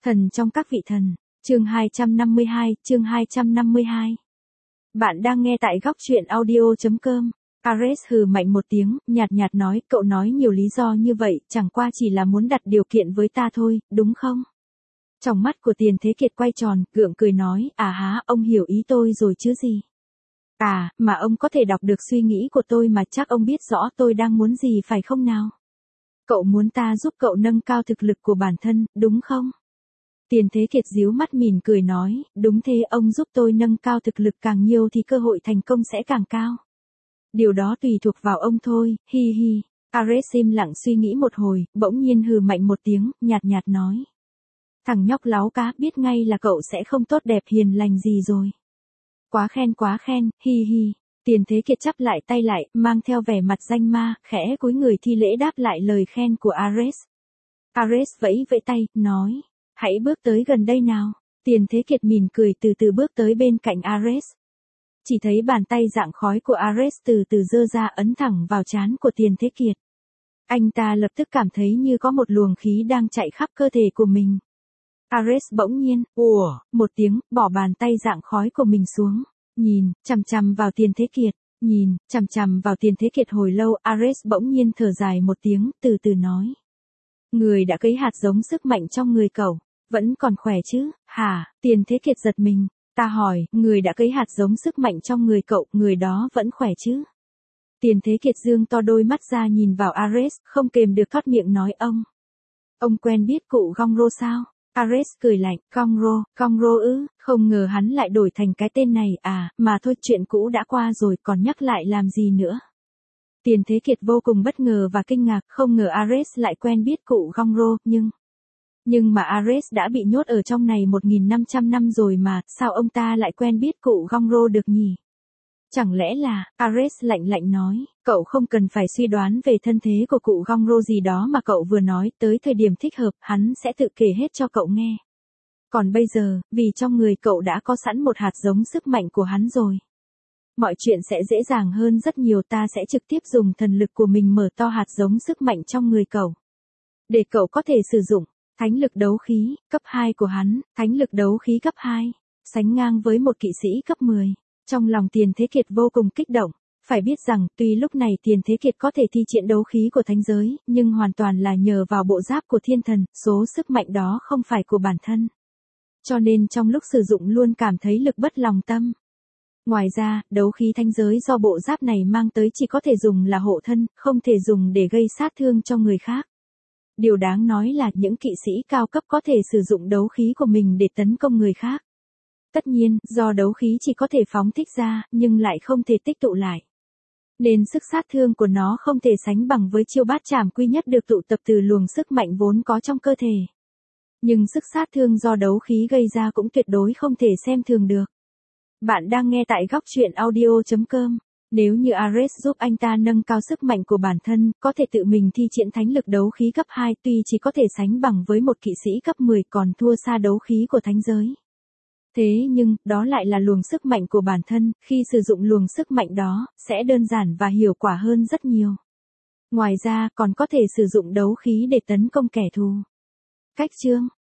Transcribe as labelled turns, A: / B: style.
A: Thần trong các vị thần, chương 252. Bạn đang nghe tại góc truyện audio.com. Ares hừ mạnh một tiếng, nhạt nhạt nói, cậu nói nhiều lý do như vậy, chẳng qua chỉ là muốn đặt điều kiện với ta thôi, đúng không? Trong mắt của Tiền Thế Kiệt quay tròn, gượng cười nói, à há, ông hiểu ý tôi rồi chứ gì? À, mà ông có thể đọc được suy nghĩ của tôi mà chắc ông biết rõ tôi đang muốn gì phải không nào? Cậu muốn ta giúp cậu nâng cao thực lực của bản thân, đúng không? Tiền Thế Kiệt díu mắt mỉm cười nói, đúng thế, ông giúp tôi nâng cao thực lực càng nhiều thì cơ hội thành công sẽ càng cao. Điều đó tùy thuộc vào ông thôi, hi hi. Ares im lặng suy nghĩ một hồi, bỗng nhiên hừ mạnh một tiếng, nhạt nhạt nói. Thằng nhóc láo cá, biết ngay là cậu sẽ không tốt đẹp hiền lành gì rồi. Quá khen, hi hi. Tiền Thế Kiệt chắp lại tay lại, mang theo vẻ mặt danh ma, khẽ cúi người thi lễ đáp lại lời khen của Ares. Ares vẫy vẫy tay, nói. Hãy bước tới gần đây nào. Tiền Thế Kiệt mỉm cười từ từ bước tới bên cạnh Ares. Chỉ thấy bàn tay dạng khói của Ares từ từ giơ ra ấn thẳng vào trán của Tiền Thế Kiệt. Anh ta lập tức cảm thấy như có một luồng khí đang chạy khắp cơ thể của mình. Ares bỗng nhiên, một tiếng, bỏ bàn tay dạng khói của mình xuống. Nhìn, chằm vào Tiền Thế Kiệt. Nhìn, chằm vào Tiền Thế Kiệt hồi lâu, Ares bỗng nhiên thở dài một tiếng, từ từ nói. Người đã cấy hạt giống sức mạnh trong người cậu, vẫn còn khỏe chứ, hả? Tiền Thế Kiệt giật mình. Ta hỏi, người đã cấy hạt giống sức mạnh trong người cậu, người đó vẫn khỏe chứ? Tiền Thế Kiệt dương to đôi mắt ra nhìn vào Ares, không kềm được thoát miệng nói ông. Ông quen biết cụ Gongro sao? Ares cười lạnh, Gongro ư, không ngờ hắn lại đổi thành cái tên này à, mà thôi chuyện cũ đã qua rồi còn nhắc lại làm gì nữa. Tiền Thế Kiệt vô cùng bất ngờ và kinh ngạc, không ngờ Ares lại quen biết cụ Gongro, nhưng mà Ares đã bị nhốt ở trong này 1.500 năm rồi mà, sao ông ta lại quen biết cụ Gongro được nhỉ? Chẳng lẽ là, Ares lạnh lạnh nói, cậu không cần phải suy đoán về thân thế của cụ Gongro gì đó mà cậu vừa nói, tới thời điểm thích hợp, hắn sẽ tự kể hết cho cậu nghe. Còn bây giờ, vì trong người cậu đã có sẵn một hạt giống sức mạnh của hắn rồi. Mọi chuyện sẽ dễ dàng hơn rất nhiều, ta sẽ trực tiếp dùng thần lực của mình mở to hạt giống sức mạnh trong người cậu. Để cậu có thể sử dụng. Thánh lực đấu khí, cấp 2 của hắn, thánh lực đấu khí cấp 2, sánh ngang với một kỵ sĩ cấp 10. Trong lòng Tiền Thế Kiệt vô cùng kích động, phải biết rằng, tuy lúc này Tiền Thế Kiệt có thể thi triển đấu khí của thánh giới, nhưng hoàn toàn là nhờ vào bộ giáp của thiên thần, số sức mạnh đó không phải của bản thân. Cho nên trong lúc sử dụng luôn cảm thấy lực bất lòng tâm. Ngoài ra, đấu khí thánh giới do bộ giáp này mang tới chỉ có thể dùng là hộ thân, không thể dùng để gây sát thương cho người khác. Điều đáng nói là những kỵ sĩ cao cấp có thể sử dụng đấu khí của mình để tấn công người khác. Tất nhiên, do đấu khí chỉ có thể phóng thích ra, nhưng lại không thể tích tụ lại. Nên sức sát thương của nó không thể sánh bằng với chiêu bát trảm quy nhất được tụ tập từ luồng sức mạnh vốn có trong cơ thể. Nhưng sức sát thương do đấu khí gây ra cũng tuyệt đối không thể xem thường được. Bạn đang nghe tại góc truyện audio.com. Nếu như Ares giúp anh ta nâng cao sức mạnh của bản thân, có thể tự mình thi triển thánh lực đấu khí cấp 2 tuy chỉ có thể sánh bằng với một kỵ sĩ cấp 10 còn thua xa đấu khí của thánh giới. Thế nhưng, đó lại là luồng sức mạnh của bản thân, khi sử dụng luồng sức mạnh đó, sẽ đơn giản và hiệu quả hơn rất nhiều. Ngoài ra, còn có thể sử dụng đấu khí để tấn công kẻ thù. Cách chương